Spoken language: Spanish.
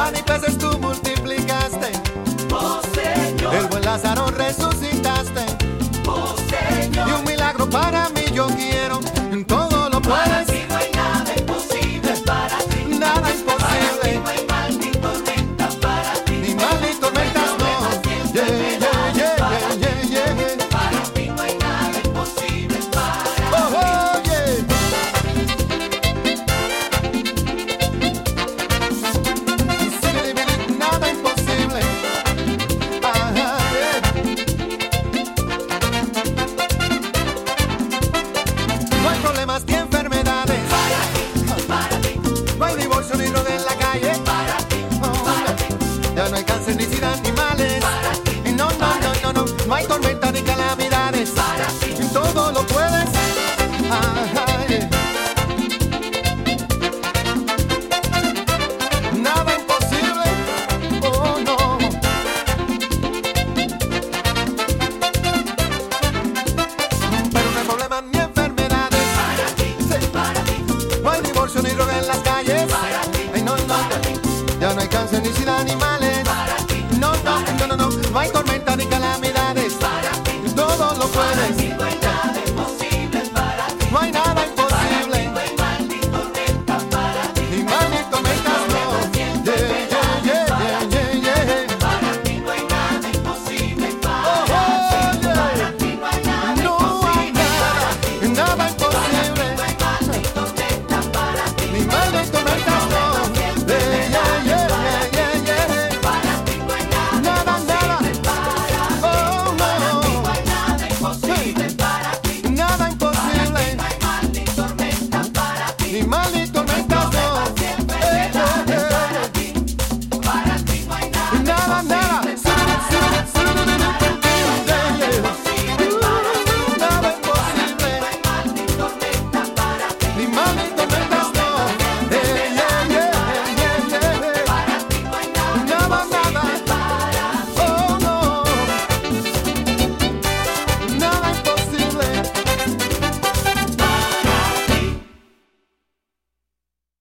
pan y peces tú multiplicaste. Oh Señor, El buen Lázaro resucitaste. oh Señor. Y un milagro para mí yo quiero. En todo lo Para puedes, ti no hay nada imposible, para ti. nada Para ti imposible. no hay mal ni tormenta, para ti. Ni mal ni tormentas, no. Yeah, yeah, yeah, yeah, yeah, yeah. Para ti no hay nada imposible, para Oh, oh, yeah. Sí, nada imposible. Ajá, yeah. No hay problemas ni enfermedades. para ti, No hay divorcio ni droga en la calle. para ti, Oh, ya no hay cáncer ni sida ni males. Y no, no, no, no, no. No hay tormenta ni calamidades. Y todo lo puedes. Ajá, yeah. Nada imposible. Oh, no. Pero no hay problemas ni enfermedades. Sí. No hay divorcio ni droga en las calles. Ay, no, no, ya no hay cáncer ni sida ni mal.